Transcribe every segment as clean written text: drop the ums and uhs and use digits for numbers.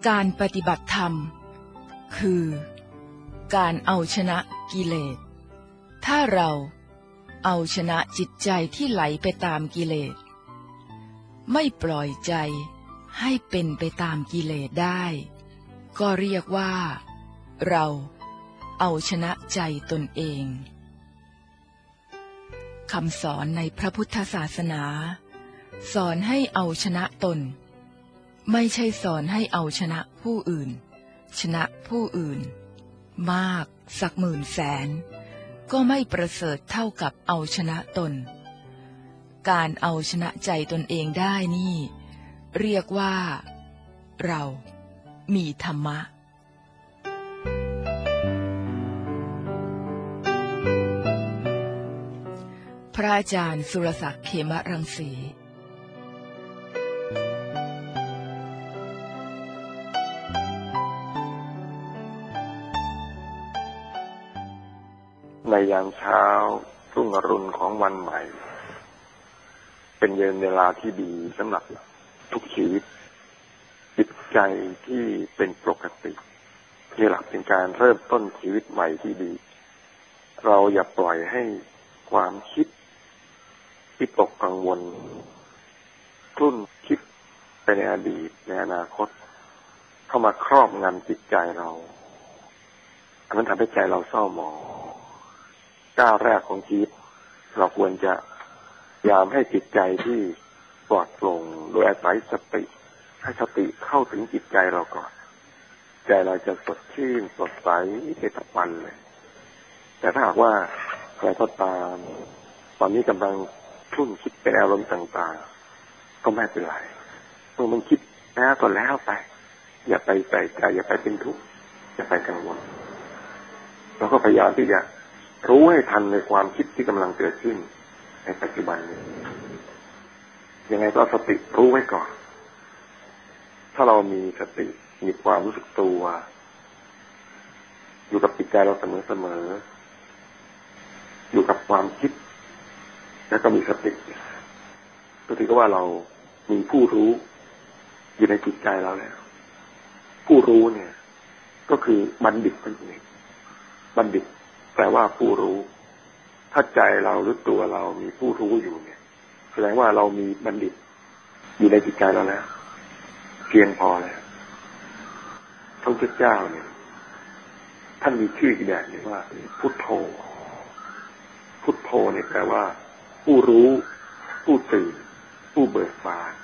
การปฏิบัติธรรมคือการเอาชนะกิเลสถ้าเราเอาชนะจิตใจที่ไหลไปตามกิเลสไม่ปล่อยใจให้เป็นไปตามกิเลสได้ก็เรียกว่าเราเอาชนะใจตนเองคำสอนในพระพุทธศาสนาสอนให้เอาชนะตนไม่ใช่สอนให้เอาชนะผู้อื่นชนะผู้อื่นมากสักหมื่นแสนก็ไม่ประเสริฐเท่ากับเอาชนะตนการเอาชนะใจตนเองได้นี่เรียกว่าเรามีธรรมะพระอาจารย์สุรศักดิ์เขมรังสีในยามเช้ารุ่งอรุณของวันใหม่เป็นเวลาที่ดีสำหรับทุกชีวิตจิตใจที่เป็นปกติที่หลักเป็นการเริ่มต้นชีวิตใหม่ที่ดีเราอย่าปล่อยให้ความคิดที่ตกกังวลคลุ่นคิดไปในอดีตในอนาคตเข้ามาครอบงำจิตใจเราอันนั้นทำให้ใจเราเศร้าหมองก้าวแรกของชีวิตเราควรจะพยายามให้จิตใจที่ปลอดโปร่งโดยอาศัยสติให้สติเข้าถึงจิตใจเราก่อนใจเราจะสดชื่นสดใสในทุกวันเลยแต่ถ้าหากว่าใครก็ตามตอนนี้กำลังคลุ่นคิดเป็นอารมณ์ต่างๆก็ไม่เป็นไรเมื่อมันคิดแล้วก็แล้วไปอย่าไปใส่ใจอย่าไปเป็นทุกข์อย่าไปกังวลเราก็พยายามที่จะรู้ให้ทันในความคิดที่กำลังเกิดขึ้นในปัจจุบันนี้ยังไงก็สติรู้ไว้ก่อนถ้าเรามีสติมีความรู้สึกตัวอยู่กับจิตใจเราเสมอๆอยู่กับความคิดแล้วก็มีสติก็ถือว่าเรามีผู้รู้อยู่ในจิตใจเราแล้วผู้รู้เนี่ยก็คือบัณฑิตนั่นเองบัณฑิตแปลว่าผู้รู้ถ้าใจเราหรือตัวเรามีผู้รู้อยู่เนี่ยแสดงว่าเรามีบัณฑิตอยู่ในจิตใจเราแล้วเพียงพอแล้วพระพุทธเจ้าเนี่ยท่านมีชื่ออีกแบบนึงว่าพุทโธพุทโธเนี่ยแปลว่าผู้รู้ผู้ตื่นผู้เบิกบาน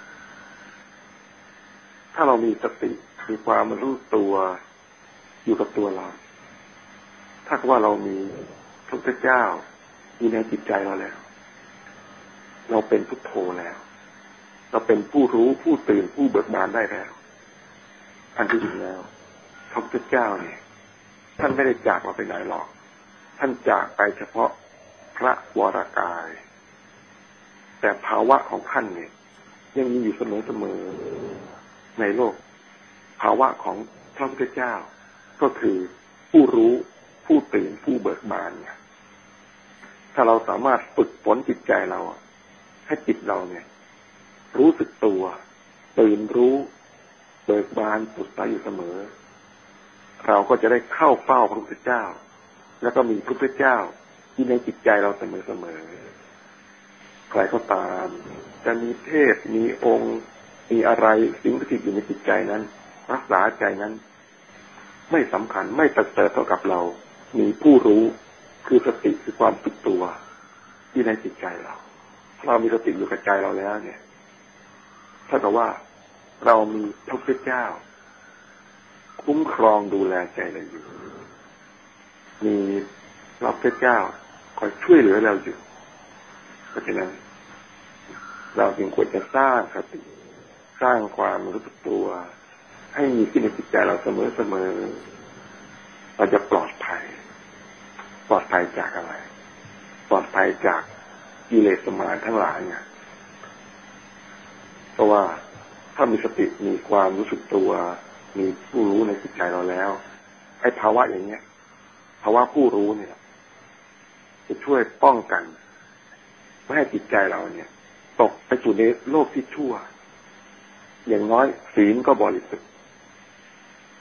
ถ้าเรามีสติมีความรู้ตัวอยู่กับตัวเราถ้าว่าเรามีพระพุทธเจ้าอยู่ในจิตใจเราแล้วเราเป็นพุทโธแล้วเราเป็นผู้รู้ผู้ตื่นผู้เบิกบานได้แล้วอันที่จริงแล้วพระพุทธเจ้าเนี่ยท่านไม่ได้จากเราไปไหนหรอกท่านจากไปเฉพาะพระวรกายแต่ภาวะของท่านเนี่ยยังมีอยู่เสมอในโลกภาวะของพระพุทธเจ้าก็คือผู้รู้ผู้ตื่นผู้เบิกบานเนี่ยถ้าเราสามารถฝึกฝนจิตใจเราให้จิตเราเนี่ยรู้สึกตัวตื่นรู้เบิกบานสดใสอยู่เสมอเราก็จะได้เข้าเฝ้าพระพุทธเจ้าแล้วก็มีพระพุทธเจ้าที่ในจิตใจเราเสมอใครก็ตามจะมีเทพมีองค์มีอะไรสิ่งที่อยู่ในจิตใจนั้นรักษาใจนั้นไม่สำคัญไม่ประเสริฐเท่ากับเรามีผู้รู้คือสติคือความตื่นตัวที่ในจิตใจเราเรามีสติอยู่กับใจเราแล้วเนี่ยถ้ากับว่าเรามีพระพุทธเจ้าคุ้มครองดูแลใจเราอยู่มีพระพุทธเจ้าคอยช่วยเหลือเราอยู่เพราะฉะนั้นเราจึงควรจะสร้างสติสร้างความรู้สึกตัวให้มีขึ้นในจิตใจเราเสมอเราจะปลอดภัยจากอะไรปลอดภัยจากกิเลสมารทั้งหลายเนี่ยเพราะว่าถ้ามีสติมีความรู้สึกตัวมีผู้รู้ในจิตใจเราแล้วไอ้ภาวะอย่างเนี้ยภาวะผู้รู้เนี่ยจะช่วยป้องกันไม่ให้จิตใจเราเนี่ยตกไปสู่ในโลกที่ชั่วอย่างน้อยศีลก็บริสุทธิ์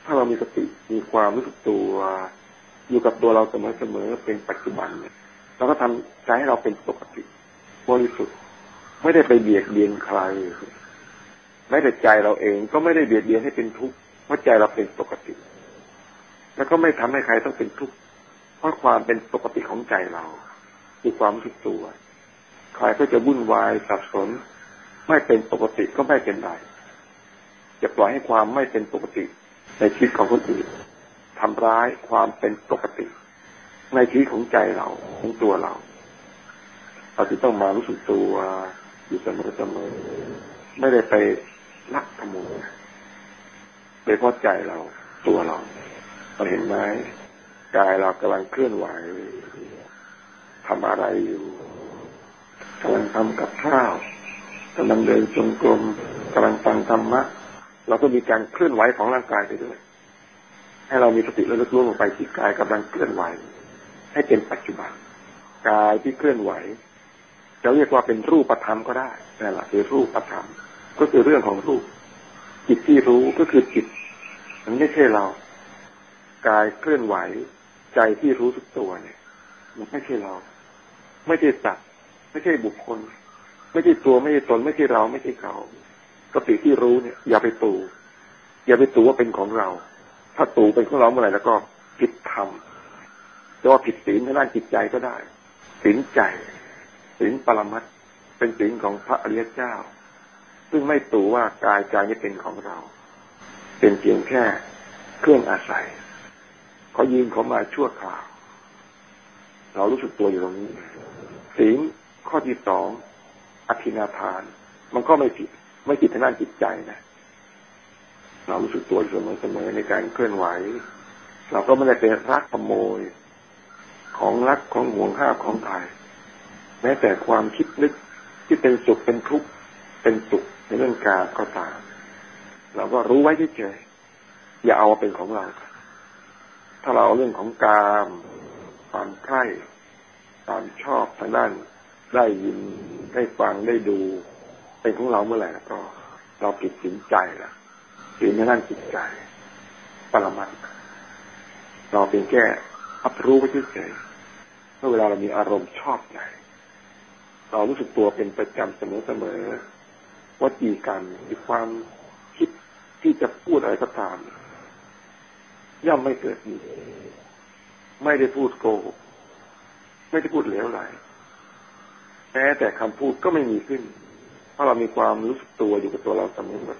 ถ้าเรามีสติมีความรู้สึกตัวอยู่กับตัวเราเสมอๆเป็นปัจจุบันเนี่ยเราก็ทำใจให้เราเป็นปกติบริสุทธิ์ไม่ได้ไปเบียดเบียนใครไม่แต่ใจเราเองก็ไม่ได้เบียดเบียนให้เป็นทุกข์เพราะใจเราเป็นปกติแล้วก็ไม่ทำให้ใครต้องเป็นทุกข์เพราะความเป็นปกติของใจเราคือความรู้สึกตัวใครก็จะวุ่นวายสับสนไม่เป็นปกติก็ไม่เป็นไรจะปล่อยให้ความไม่เป็นปกติในชีวิตของคนอื่นทำร้ายความเป็นปกติในชีวิตของใจเราของตัวเราจึงต้องมารู้สึกตัวอยู่เสมอไม่ได้ไปลักขโมยไปเพราะใจเราตัวเราเห็นไหมกายเรากำลังเคลื่อนไหวทำอะไรอยู่กำลังทำกับข้าวกำลังเดินจงกรมกำลังฟังธรรมะเราก็มีการเคลื่อนไหวของร่างกายไปด้วยให้เรามีสติระลึกรู้ลงไปที่กายกำลังเคลื่อนไหวให้เป็นปัจจุบันกายที่เคลื่อนไหวจะเรียกว่าเป็นรูปธรรมก็ได้นั่นแหละคือรูปธรรมก็คือเรื่องของรูปจิตที่รู้ก็คือจิตมันไม่ใช่เรากายเคลื่อนไหวใจที่รู้สึกตัวเนี่ยมันไม่ใช่เราไม่ใช่สัตว์ไม่ใช่บุคคลไม่ใช่ตัวไม่ใช่ตนไม่ใช่เราไม่ใช่เขาสติที่รู้เนี่ยอย่าไปตู่ว่าเป็นของเราถ้าตู่เป็นของเราเมื่อไหร่แล้วก็ผิดธรรมจะว่าผิดศีลทางด้านจิตใจก็ได้ศีลใจศีลปรมัตถ์เป็นศีลของพระอริยเจ้าซึ่งไม่ตู่ว่ากายใจนี้เป็นของเราเป็นเพียงแค่เครื่องอาศัยเขายืมเขามาชั่วคราวเรารู้สึกตัวอยู่ตรงนี้ศีลข้อที่2อธินาทานมันก็ไม่ผิดทางด้านจิตใจนะเรารู้สึกตัวเสมอในการเคลื่อนไหวเราก็ไม่ได้เป็นรักขโมยของรักของห่วงห้ามของใครแม้แต่ความคิดนึกที่เป็นสุขเป็นทุกข์เป็นสุขในเรื่องการก็ตามเราก็รู้ไว้เฉยๆอย่าเอาเป็นของเราถ้าเราเอาเรื่องของกามความใคร่ความชอบทางด้านได้ยินได้ฟังได้ดูเป็นของเราเมื่อไหร่แล้วก็เราผิดศีลใจแล้วศีลในด้านจิตใจปรมัตถ์เราเป็นแค่รับรู้ไว้เฉยๆเมื่อเวลาเรามีอารมณ์ชอบใจเรารู้สึกตัวเป็นประจำเสมอๆวจีกรรมมีความคิดที่จะพูดอะไรก็ตามย่อมไม่เกิดมีไม่ได้พูดโกหกไม่ได้พูดเหลวไหลแม้แต่คำพูดก็ไม่มีขึ้นเพราะเรามีความรู้สึกตัวอยู่กับตัวเราเสมอ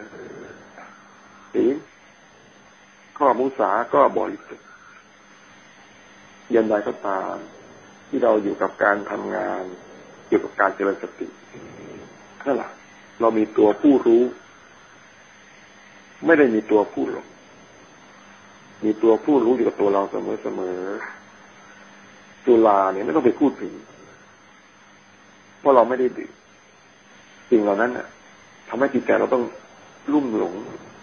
ศีลข้อมุสาก็บริสุทธิ์ยันใดก็ตามที่เราอยู่กับการทำงานอยู่กับการเจริญสตินั่นแหละเรามีตัวผู้รู้ไม่ได้มีตัวผู้หลงมีตัวผู้รู้อยู่กับตัวเราเสมอจุฬาเนี่ยไม่ต้องไปพูดถึงเพราะเราไม่ได้ดื่มสิ่งเหล่านั้นน่ะทำให้จิตใจเราต้องลุ่มหลง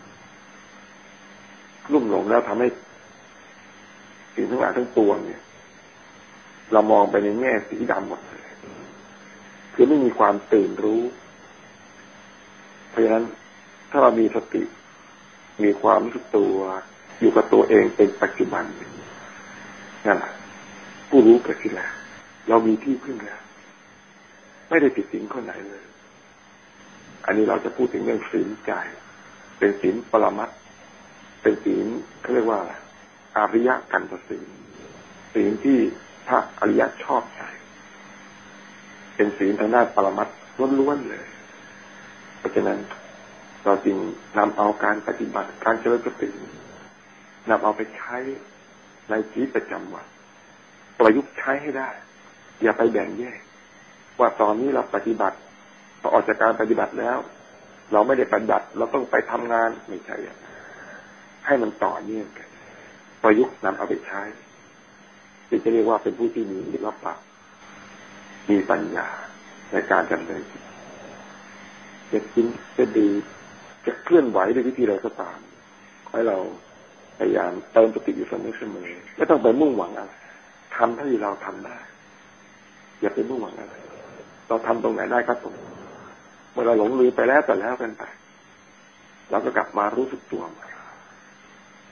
แล้วทำให้สิ่งทั้งหลายทั้งปวงเนี่ยเรามองไปในแง่สีดำหมดเลยคือไม่มีความตื่นรู้เพราะฉะนั้นถ้าเรามีสติมีความรู้สึกตัวอยู่กับตัวเองเป็นปัจจุบันนั่นแหละผู้รู้เกิดขึ้นแล้วเรามีที่พึ่งแล้วไม่ได้ผิดศีลข้อไหนเลยอันนี้เราจะพูดถึงเรื่องศีลใจเป็นศีลปรมัตถ์เป็นศีลเขาเรียกว่าอริยกันตศีลศีลที่พระอริยะชอบใจเป็นศีลทางด้านปรมัตถ์ล้วนๆเลยเพราะฉะนั้นเราจึงนำเอาการปฏิบัติการเจริญสตินำเอาไปใช้ในชีวิตประจำวันประยุกต์ใช้ให้ได้อย่าไปแบ่งแยกว่าตอนนี้เราปฏิบัติพอออกจากการปฏิบัติแล้วเราไม่ได้ปฏิบัติเราต้องไปทำงานไม่ใช่ให้มันต่อเนื่องกันประยุกต์นำเอาไปใช้จะเรียกว่าเป็นผู้ที่มีศิลปะมีปัญญาในการดำเนินชีวิตจะกินจะดีจะเคลื่อนไหวด้วยวิธีใดก็ตามให้เราพยายามเติมสติอยู่เสมอไม่ต้องไปมุ่งหวังอะไรทำเท่าที่เราทำได้อย่าไปมุ่งหวังอะไรเราทำตรงไหนได้ก็ตรงเมื่อเราหลงลืมไปแล้วแต่แล้วกันไปเราก็กลับมารู้สึกตัวใหม่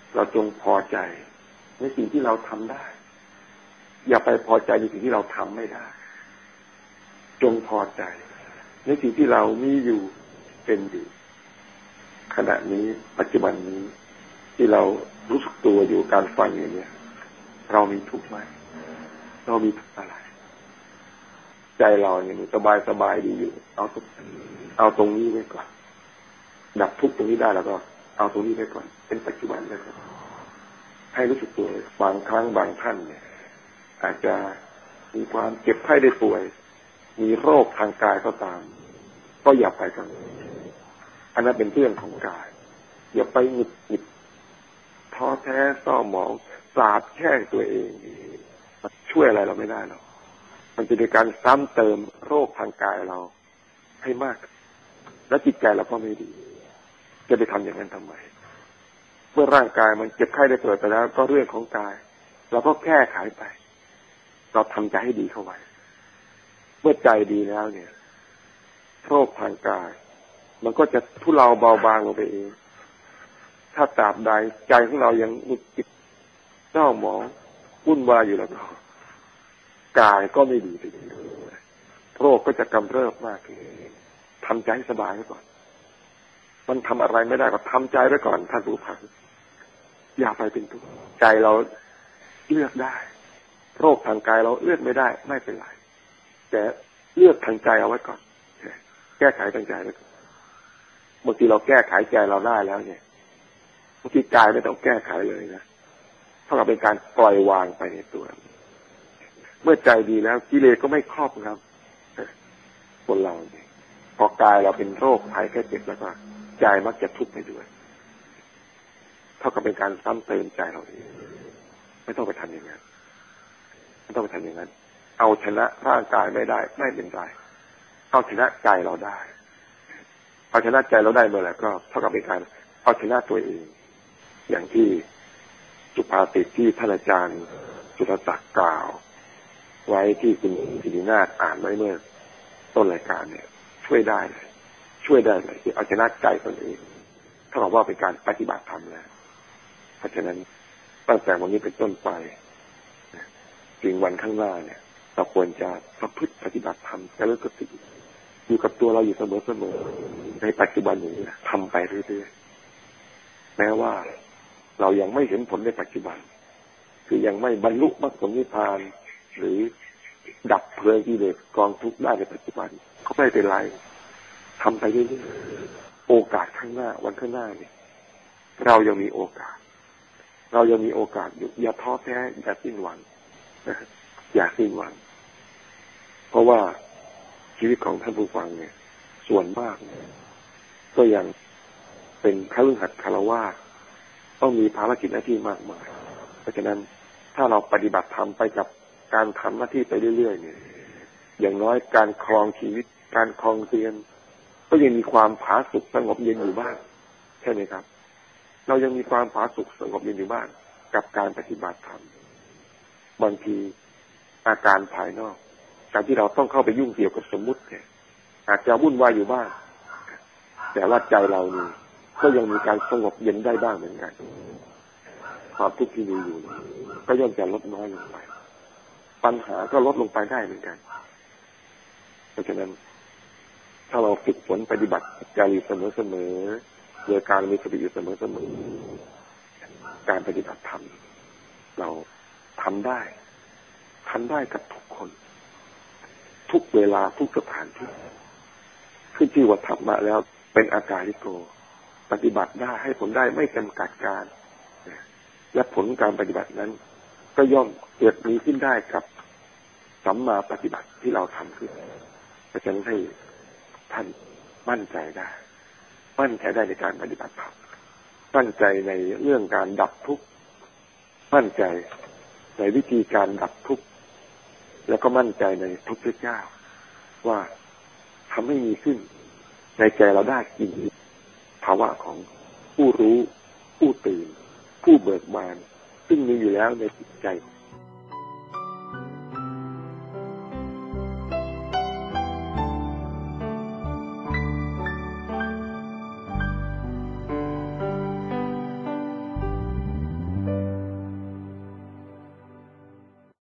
เราจงพอใจในสิ่งที่เราทำได้อย่าไปพอใจในสิ่งที่เราทำไม่ได้จงพอใจในสิ่งที่เรามีอยู่เป็นอยู่ขณะนี้ปัจจุบันนี้ที่เรารู้สึกตัวอยู่การฟังอย่างนี้เรามีทุกข์ไหมเรามีทุกข์อะไรใจเราเนี่ยสบายดีอยู่เอาตรงนี้ไว้ก่อนดับทุกข์ตรงนี้ได้แล้วก็เอาตรงนี้ไว้ก่อนเป็นปัจจุบันนะครับให้รู้สึกตัวบางครั้งบางท่านเนี่ยอาจจะมีความเจ็บไข้ได้ป่วยมีโรคทางกายก็ตามก็อย่าไปกังวลอันนั้นเป็นเรื่องของกายอย่าไปหงุดหงิดท้อแท้เศร้าหมองสาบแช่งตัวเองมันช่วยอะไรเราไม่ได้หรอกมันจะเป็นการซ้ำเติมโรคทางกายเราให้มากและจิตใจเราก็ไม่ดีจะไปทำอย่างนั้นทำไมเมื่อร่างกายมันเจ็บไข้ได้ป่วยไปแล้วก็เรื่องของกายเราก็แก้ไขไปเราทำใจให้ดีเข้าไว้เมื่อใจดีแล้วเนี่ยโรคทางกายมันก็จะทุเลาเบาบางลงไปเองถ้าตราบใดใจของเรายังหงุดหงิดเศร้าหมองวุ่นวายอยู่แล้วก็กายก็ไม่ดีไปโรคก็จะกำเริบมากขึ้นทำใจให้สบายไว้ก่อนมันทำอะไรไม่ได้ก็ทำใจไว้ก่อนท่านผู้ฟังอย่าไปเป็นทุกข์ใจเราเลือกได้โรคทางกายเราเลือกไม่ได้ไม่เป็นไรแต่เลือกทางใจเอาไว้ก่อนแก้ไขทางใจไว้ก่อนบางทีเราแก้ไขใจเราได้แล้วเนี่ยบางทีกายไม่ต้องแก้ไขเลยนะเท่ากับเป็นการปล่อยวางไปในตัวเมื่อใจดีแล้วกิเลสก็ไม่ครอบครับคนเราเนี่ยพอกายเราเป็นโรคภัยแค่เจ็บแล้วก็ใจมักจะทุกข์ไปด้วยเท่ากับเป็นการซ้ำเติมใจเราเองไม่ต้องไปทำอย่างนั้นไม่ต้องไปทำอย่างนั้นเอาชนะร่างกายไม่ได้ไม่เป็นไรเอาชนะใจเราได้เอาชนะใจเราได้เมื่อไหร่ก็เท่ากับเป็นการเอาชนะตัวเองอย่างที่สุภาษิตที่ท่านอาจารย์สุรศักดิ์กล่าวไว้ที่คุณศิรินาถอ่านไว้เมื่อต้นรายการเนี่ยช่วยได้เลยที่เอาชนะใจตนเองถ้าบอกว่าเป็นการปฏิบัติธรรมแล้วเพราะฉะนั้นตั้งแต่วันนี้เป็นต้นไปสิ่งวันข้างหน้าเนี่ยเราควรจะประพฤติปฏิบัติธรรมและเลิกสติอยู่กับตัวเราอยู่เสมอในปัจจุบันนี้ทำไปเรื่อยๆแม้ว่าเรายังไม่เห็นผลในปัจจุบันคือยังไม่บรรลุมรรคผลนิพพานหรือดับเพลิงกิเลสกองทุกข์ได้ในปัจจุบันก็ไม่เป็นไรทำไปเรื่อยๆโอกาสข้างหน้าวันข้างหน้าเนี่ยเรายังมีโอกาสอยู่อย่าท้อแท้อย่าสิ้นหวังอย่าสิ้นหวังเพราะว่าชีวิตของท่านผู้ฟังเนี่ยส่วนมากก็ยังเป็นคฤหัสถ์ฆราวาสต้องมีภารกิจหน้าที่มากมายเพราะฉะนั้นถ้าเราปฏิบัติธรรมไปกับการทำหน้าที่ไปเรื่อยๆเนี่ยอย่างน้อยการครองชีวิตการครองเรือนก็ยังมีความผาสุกสงบเย็นอยู่บ้างใช่ไหมครับเรายังมีความผาสุกสงบเย็นอยู่บ้างกับการปฏิบัติธรรมบางทีอาการภายนอกการที่เราต้องเข้าไปยุ่งเกี่ยวกับสมมุติเนี่ยอาจจะวุ่นวายอยู่บ้างแต่ว่าใจเรานี่ก็ยังมีการสงบเย็นได้บ้างเหมือนกันความทุกข์ที่มีอยู่ก็ย่อมจะลดน้อยลงไปปัญหาก็ลดลงไปได้เหมือนกันเพราะฉะนั้นถ้าเราฝึกฝนปฏิบัติใจอยู่เสมอโดยการมีสติอยู่เสมอการปฏิบัติธรรมเราทำได้กับทุกคนทุกเวลาทุกสถานที่ขึ้นชื่อว่าธรรมะแล้วเป็นอาการลิโกปฏิบัติได้ให้ผลได้ไม่จำกัดการและผลการปฏิบัตินั้นก็ย่อมเกิดมีขึ้นได้กับสัมมาปฏิบัติที่เราทำขึ้นเพราะฉะนั้นให้ท่านมั่นใจได้ในการปฏิบัติธรรมมั่นใจในเรื่องการดับทุกข์มั่นใจในวิธีการดับทุกข์แล้วก็มั่นใจในพระพุทธเจ้าว่าทำให้มีขึ้นในใจเราได้จริงภาวะของผู้รู้ผู้ตื่นผู้เบิกบานซึ่งมีอยู่แล้วในจิตใจของ